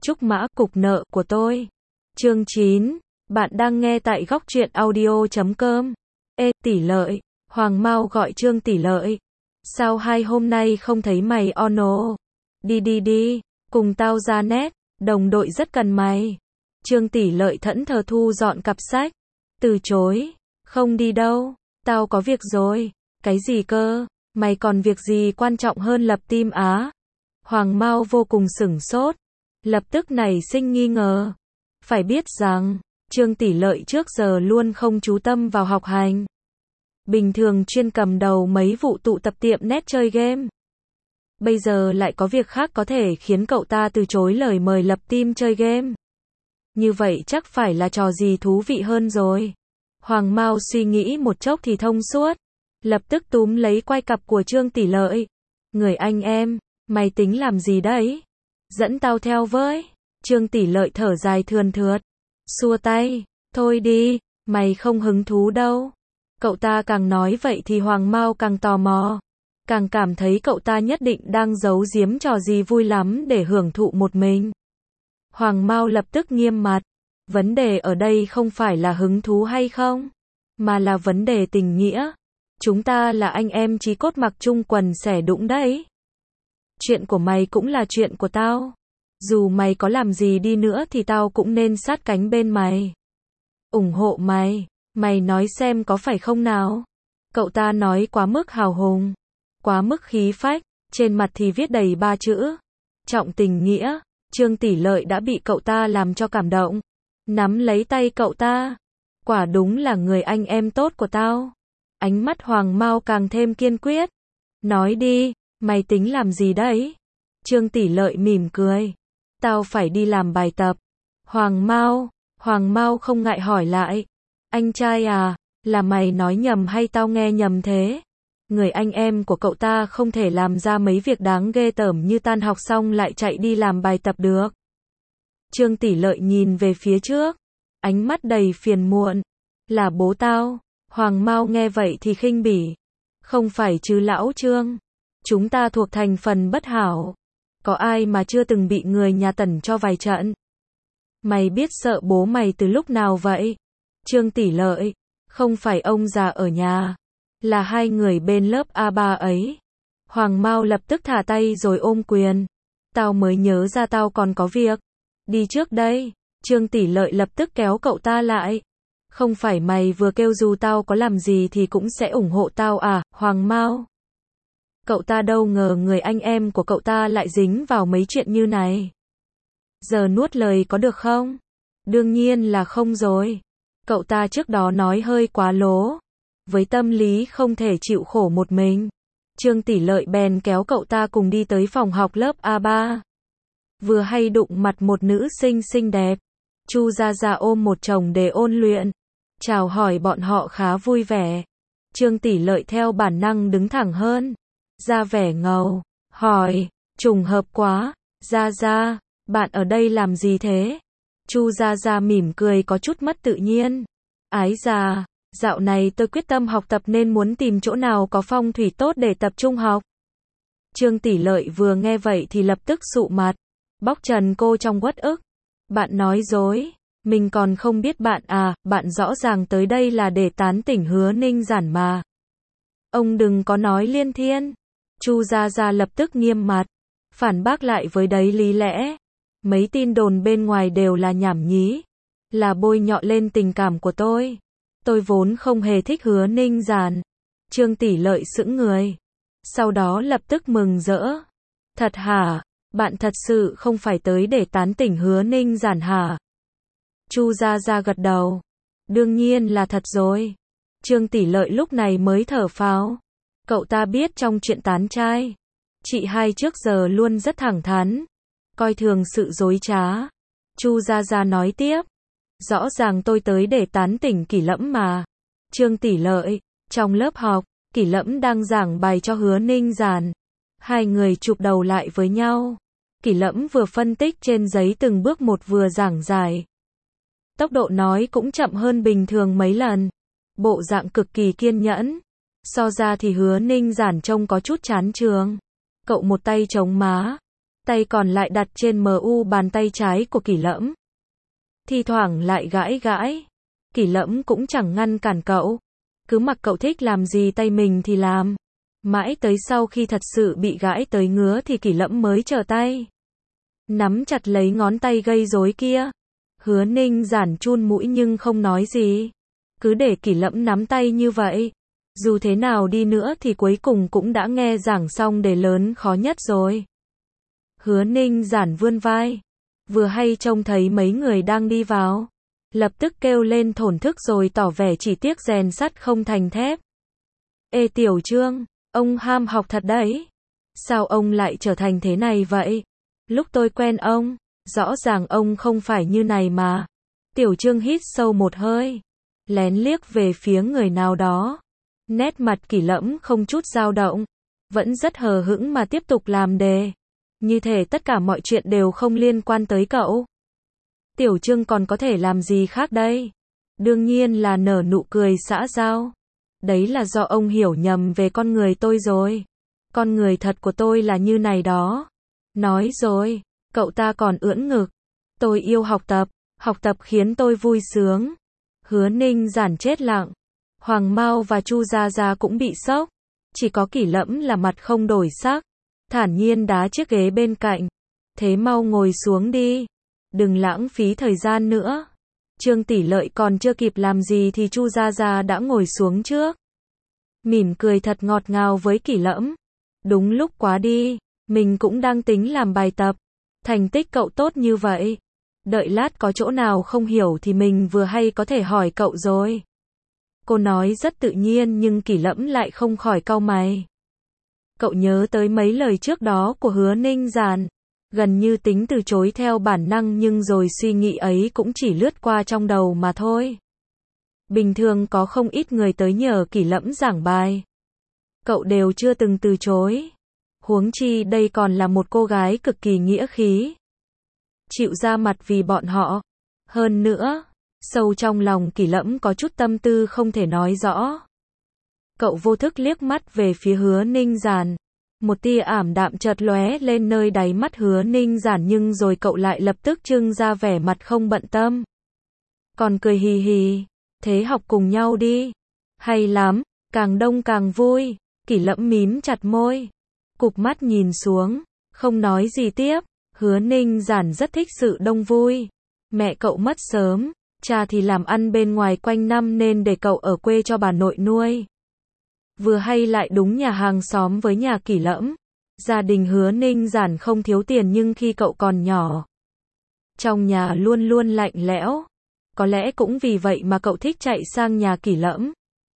Trúc Mã cục nợ của tôi. Chương 9. Bạn đang nghe tại góc truyện audio.com. Ê, tỷ lợi. Hoàng Mao gọi Trương tỷ lợi. Sao hai hôm nay không thấy mày ono? Đi, cùng tao ra nét, đồng đội rất cần mày. Trương tỷ lợi thẫn thờ thu dọn cặp sách. Từ chối. Không đi đâu, tao có việc rồi. Cái gì cơ? Mày còn việc gì quan trọng hơn lập team á? Hoàng Mao vô cùng sửng sốt, lập tức nảy sinh nghi ngờ. Phải biết rằng, Trương tỷ lợi trước giờ luôn không chú tâm vào học hành. Bình thường chuyên cầm đầu mấy vụ tụ tập tiệm net chơi game. Bây giờ lại có việc khác có thể khiến cậu ta từ chối lời mời lập team chơi game. Như vậy chắc phải là trò gì thú vị hơn rồi. Hoàng Mao suy nghĩ một chốc thì thông suốt, lập tức túm lấy quai cặp của Trương tỷ lợi. Người anh em, mày tính làm gì đấy? Dẫn tao theo với. Trương tỷ lợi thở dài thườn thượt, xua tay, thôi đi, mày không hứng thú đâu. Cậu ta càng nói vậy thì Hoàng Mao càng tò mò, càng cảm thấy cậu ta nhất định đang giấu giếm trò gì vui lắm để hưởng thụ một mình. Hoàng Mao lập tức nghiêm mặt, vấn đề ở đây không phải là hứng thú hay không, mà là vấn đề tình nghĩa. Chúng ta là anh em chí cốt mặc chung quần xẻ đũng đấy. Chuyện của mày cũng là chuyện của tao. Dù mày có làm gì đi nữa thì tao cũng nên sát cánh bên mày, ủng hộ mày. Mày nói xem có phải không nào? Cậu ta nói quá mức hào hùng, quá mức khí phách, trên mặt thì viết đầy 3 chữ: trọng tình nghĩa. Trương tỷ lợi đã bị cậu ta làm cho cảm động, nắm lấy tay cậu ta. Quả đúng là người anh em tốt của tao. Ánh mắt Hoàng Mao càng thêm kiên quyết. Nói đi, mày tính làm gì đấy? Trương tỷ lợi mỉm cười. Tao phải đi làm bài tập. Hoàng Mao không ngại hỏi lại. Anh trai à, là mày nói nhầm hay tao nghe nhầm thế? Người anh em của cậu ta không thể làm ra mấy việc đáng ghê tởm như tan học xong lại chạy đi làm bài tập được. Trương tỷ lợi nhìn về phía trước, ánh mắt đầy phiền muộn. Là bố tao. Hoàng Mao nghe vậy thì khinh bỉ. Không phải chứ lão Trương. Chúng ta thuộc thành phần bất hảo. Có ai mà chưa từng bị người nhà Tần cho vài trận? Mày biết sợ bố mày từ lúc nào vậy? Trương tỷ lợi, không phải ông già ở nhà, là hai người bên lớp A3 ấy. Hoàng Mao lập tức thả tay rồi ôm quyền. Tao mới nhớ ra tao còn có việc. Đi trước đây. Trương tỷ lợi lập tức kéo cậu ta lại. Không phải mày vừa kêu dù tao có làm gì thì cũng sẽ ủng hộ tao à, Hoàng Mao? Cậu ta đâu ngờ người anh em của cậu ta lại dính vào mấy chuyện như này. Giờ nuốt lời có được không? Đương nhiên là không rồi. Cậu ta trước đó nói hơi quá lố. Với tâm lý không thể chịu khổ một mình, Trương tỷ lợi bèn kéo cậu ta cùng đi tới phòng học lớp A3. Vừa hay đụng mặt một nữ sinh xinh đẹp. Chu Gia Gia ôm một chồng để ôn luyện, chào hỏi bọn họ khá vui vẻ. Trương tỷ lợi theo bản năng đứng thẳng hơn, ra vẻ ngầu, hỏi, trùng hợp quá, Gia Gia, bạn ở đây làm gì thế? Chu Gia Gia mỉm cười có chút mất tự nhiên. Ái già, dạo này tôi quyết tâm học tập nên muốn tìm chỗ nào có phong thủy tốt để tập trung học. Trương tỷ lợi vừa nghe vậy thì lập tức sụ mặt, bóc trần cô trong uất ức. Bạn nói dối, mình còn không biết bạn à, bạn rõ ràng tới đây là để tán tỉnh Hứa Ninh Giản mà. Ông đừng có nói liên thiên. Chu Gia Gia lập tức nghiêm mặt, phản bác lại với đầy lý lẽ. Mấy tin đồn bên ngoài đều là nhảm nhí, là bôi nhọ lên tình cảm của tôi. Tôi vốn không hề thích Hứa Ninh Giản. Trương tỷ lợi sững người, sau đó lập tức mừng rỡ. Thật hả? Bạn thật sự không phải tới để tán tỉnh Hứa Ninh Giản hả? Chu Gia Gia gật đầu. Đương nhiên là thật rồi. Trương tỷ lợi lúc này mới thở phào. Cậu ta biết trong chuyện tán trai, chị hai trước giờ luôn rất thẳng thắn, coi thường sự dối trá. Chu Gia Gia nói tiếp. Rõ ràng tôi tới để tán tỉnh Kỷ Lẫm mà. Trương tỷ lợi, trong lớp học, Kỷ Lẫm đang giảng bài cho Hứa Ninh Giản. Hai người chụp đầu lại với nhau. Kỷ Lẫm vừa phân tích trên giấy từng bước một vừa giảng giải. Tốc độ nói cũng chậm hơn bình thường mấy lần. Bộ dạng cực kỳ kiên nhẫn. So ra thì Hứa Ninh Giản trông có chút chán trường. Cậu một tay chống má, tay còn lại đặt trên mu bàn tay trái của Kỷ Lẫm. Thi thoảng lại gãi gãi. Kỷ Lẫm cũng chẳng ngăn cản cậu. Cứ mặc cậu thích làm gì tay mình thì làm. Mãi tới sau khi thật sự bị gãi tới ngứa thì Kỷ Lẫm mới trở tay. Nắm chặt lấy ngón tay gây rối kia. Hứa Ninh Giản chun mũi nhưng không nói gì. Cứ để Kỷ Lẫm nắm tay như vậy. Dù thế nào đi nữa thì cuối cùng cũng đã nghe giảng xong đề lớn khó nhất rồi. Hứa Ninh Giản vươn vai. Vừa hay trông thấy mấy người đang đi vào. Lập tức kêu lên thổn thức rồi tỏ vẻ chỉ tiếc rèn sắt không thành thép. Ê Tiểu Trương, ông ham học thật đấy. Sao ông lại trở thành thế này vậy? Lúc tôi quen ông, rõ ràng ông không phải như này mà. Tiểu Trương hít sâu một hơi. Lén liếc về phía người nào đó. Nét mặt Kỷ Lẫm không chút dao động. Vẫn rất hờ hững mà tiếp tục làm đề. Như thể tất cả mọi chuyện đều không liên quan tới cậu. Tiểu Trương còn có thể làm gì khác đây? Đương nhiên là nở nụ cười xã giao. Đấy là do ông hiểu nhầm về con người tôi rồi. Con người thật của tôi là như này đó. Nói rồi, cậu ta còn ưỡn ngực. Tôi yêu học tập khiến tôi vui sướng. Hứa Ninh Giản chết lặng. Hoàng Mao và Chu Gia Gia cũng bị sốc. Chỉ có Kỷ Lẫm là mặt không đổi sắc. Thản nhiên đá chiếc ghế bên cạnh. Thế mau ngồi xuống đi. Đừng lãng phí thời gian nữa. Trương Tỷ Lợi còn chưa kịp làm gì thì Chu Gia Gia đã ngồi xuống trước. Mỉm cười thật ngọt ngào với Kỷ Lẫm. Đúng lúc quá đi. Mình cũng đang tính làm bài tập. Thành tích cậu tốt như vậy. Đợi lát có chỗ nào không hiểu thì mình vừa hay có thể hỏi cậu rồi. Cô nói rất tự nhiên nhưng Kỷ Lẫm lại không khỏi cau mày. Cậu nhớ tới mấy lời trước đó của Hứa Ninh Giản. Gần như tính từ chối theo bản năng nhưng rồi suy nghĩ ấy cũng chỉ lướt qua trong đầu mà thôi. Bình thường có không ít người tới nhờ Kỷ Lẫm giảng bài. Cậu đều chưa từng từ chối. Huống chi đây còn là một cô gái cực kỳ nghĩa khí. Chịu ra mặt vì bọn họ. Hơn nữa, sâu trong lòng Kỷ Lẫm có chút tâm tư không thể nói rõ. Cậu vô thức liếc mắt về phía Hứa Ninh Giản. Một tia ảm đạm chợt lóe lên nơi đáy mắt Hứa Ninh Giản nhưng rồi cậu lại lập tức trưng ra vẻ mặt không bận tâm. Còn cười hì hì, thế học cùng nhau đi. Hay lắm, càng đông càng vui. Kỷ Lẫm mím chặt môi. Cụp mắt nhìn xuống, không nói gì tiếp. Hứa Ninh Giản rất thích sự đông vui. Mẹ cậu mất sớm, cha thì làm ăn bên ngoài quanh năm nên để cậu ở quê cho bà nội nuôi. Vừa hay lại đúng nhà hàng xóm với nhà Kỷ Lẫm. Gia đình Hứa Ninh Giản không thiếu tiền nhưng khi cậu còn nhỏ, trong nhà luôn luôn lạnh lẽo. Có lẽ cũng vì vậy mà cậu thích chạy sang nhà Kỷ Lẫm.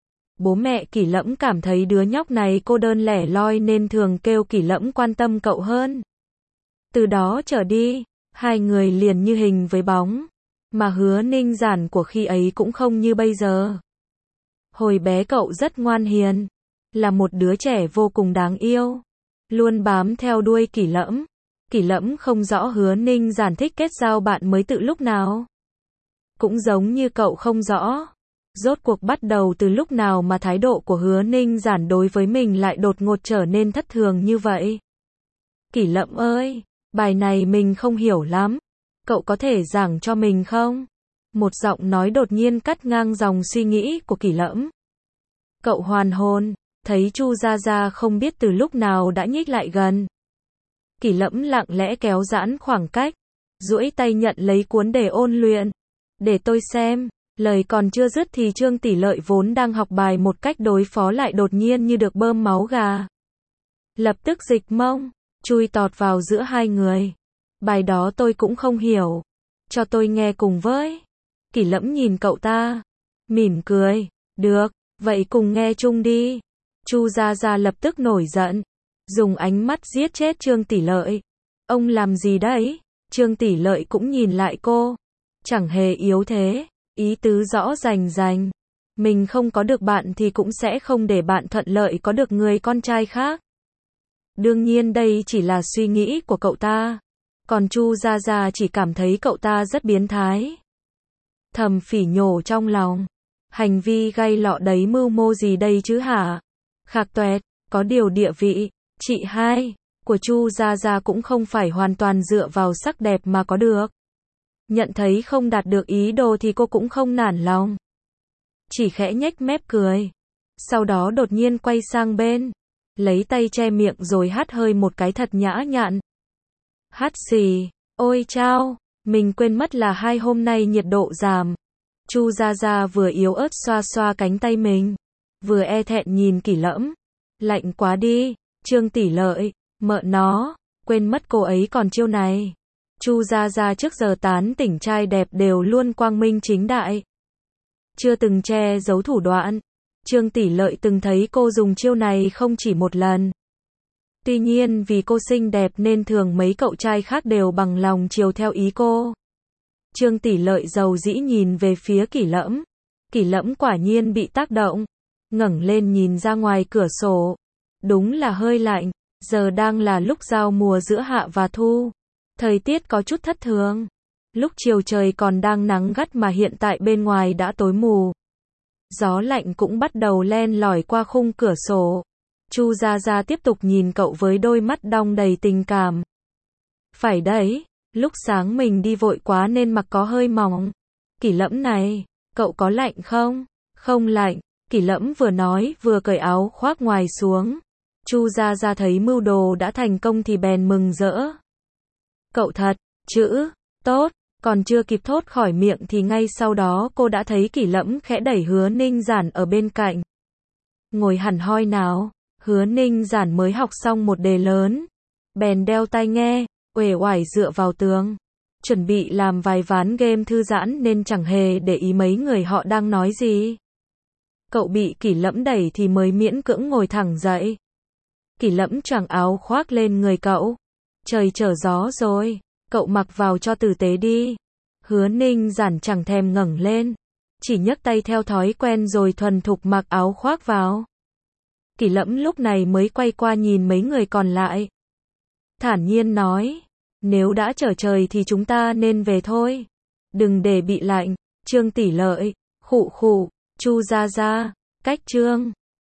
Bố mẹ Kỷ Lẫm cảm thấy đứa nhóc này cô đơn lẻ loi nên thường kêu Kỷ Lẫm quan tâm cậu hơn. Từ đó trở đi, hai người liền như hình với bóng. Mà Hứa Ninh Giản của khi ấy cũng không như bây giờ. Hồi bé cậu rất ngoan hiền. Là một đứa trẻ vô cùng đáng yêu. Luôn bám theo đuôi Kỷ Lẫm. Kỷ Lẫm không rõ Hứa Ninh Giản thích kết giao bạn mới từ lúc nào. Cũng giống như cậu không rõ. Rốt cuộc bắt đầu từ lúc nào mà thái độ của Hứa Ninh Giản đối với mình lại đột ngột trở nên thất thường như vậy. Kỷ Lẫm ơi, bài này mình không hiểu lắm. Cậu có thể giảng cho mình không? Một giọng nói đột nhiên cắt ngang dòng suy nghĩ của Kỷ Lẫm. Cậu hoàn hồn, thấy Chu Gia Gia không biết từ lúc nào đã nhích lại gần. Kỷ Lẫm lặng lẽ kéo giãn khoảng cách, duỗi tay nhận lấy cuốn để ôn luyện. Để tôi xem. Lời còn chưa dứt thì Trương Tỷ Lợi vốn đang học bài một cách đối phó lại đột nhiên như được bơm máu gà. Lập tức dịch mông, chui tọt vào giữa hai người. Bài đó tôi cũng không hiểu. Cho tôi nghe cùng với. Kỷ Lẫm nhìn cậu ta. Mỉm cười. Được, vậy cùng nghe chung đi. Chu Gia Gia lập tức nổi giận. Dùng ánh mắt giết chết Trương Tỷ Lợi. Ông làm gì đấy? Trương Tỷ Lợi cũng nhìn lại cô. Chẳng hề yếu thế. Ý tứ rõ rành rành. Mình không có được bạn thì cũng sẽ không để bạn thuận lợi có được người con trai khác. Đương nhiên đây chỉ là suy nghĩ của cậu ta. Còn Chu Gia Gia chỉ cảm thấy cậu ta rất biến thái. Thầm phỉ nhổ trong lòng. Hành vi gay lọ đấy mưu mô gì đây chứ hả? Khạc toẹt, có điều địa vị. Chị hai, của Chu Gia Gia cũng không phải hoàn toàn dựa vào sắc đẹp mà có được. Nhận thấy không đạt được ý đồ thì cô cũng không nản lòng. Chỉ khẽ nhếch mép cười. Sau đó đột nhiên quay sang bên. Lấy tay che miệng rồi hắt hơi một cái thật nhã nhặn. Hắt xì. Ôi chao. Mình quên mất là 2 hôm nay nhiệt độ giảm. Chu Gia Gia vừa yếu ớt xoa xoa cánh tay mình. Vừa e thẹn nhìn Kỷ Lẫm. Lạnh quá đi. Trương tỷ lợi. Mợ nó. Quên mất cô ấy còn chiêu này. Chu Gia Gia trước giờ tán tỉnh trai đẹp đều luôn quang minh chính đại. Chưa từng che giấu thủ đoạn. Trương tỷ lợi từng thấy cô dùng chiêu này không chỉ một lần. Tuy nhiên vì cô xinh đẹp nên thường mấy cậu trai khác đều bằng lòng chiều theo ý cô. Trương tỷ lợi giàu dĩ nhìn về phía Kỷ Lẫm. Kỷ Lẫm quả nhiên bị tác động. Ngẩng lên nhìn ra ngoài cửa sổ. Đúng là hơi lạnh. Giờ đang là lúc giao mùa giữa hạ và thu. Thời tiết có chút thất thường. Lúc chiều trời còn đang nắng gắt mà hiện tại bên ngoài đã tối mù. Gió lạnh cũng bắt đầu len lỏi qua khung cửa sổ. Chu Gia Gia tiếp tục nhìn cậu với đôi mắt đong đầy tình cảm. Phải đấy, lúc sáng mình đi vội quá nên mặc có hơi mỏng. Kỷ Lẫm này, cậu có lạnh không? Không lạnh, Kỷ Lẫm vừa nói vừa cởi áo khoác ngoài xuống. Chu Gia Gia thấy mưu đồ đã thành công thì bèn mừng rỡ. Cậu thật, chữ, tốt. Còn chưa kịp thốt khỏi miệng thì ngay sau đó cô đã thấy Kỷ Lẫm khẽ đẩy Hứa Ninh Giản ở bên cạnh. Ngồi hẳn hoi nào. Hứa Ninh Giản mới học xong một đề lớn. Bèn đeo tai nghe, uể oải dựa vào tường. Chuẩn bị làm vài ván game thư giãn nên chẳng hề để ý mấy người họ đang nói gì. Cậu bị Kỷ Lẫm đẩy thì mới miễn cưỡng ngồi thẳng dậy. Kỷ Lẫm choàng áo khoác lên người cậu. Trời trở gió rồi. Cậu mặc vào cho tử tế đi. Hứa Ninh Giản chẳng thèm ngẩng lên. Chỉ nhấc tay theo thói quen rồi thuần thục mặc áo khoác vào. Kỷ Lẫm lúc này mới quay qua nhìn mấy người còn lại. Thản nhiên nói. Nếu đã trở trời thì chúng ta nên về thôi. Đừng để bị lạnh. Trương tỷ lợi. Khụ khụ. Chu Gia Gia. Cách Trương.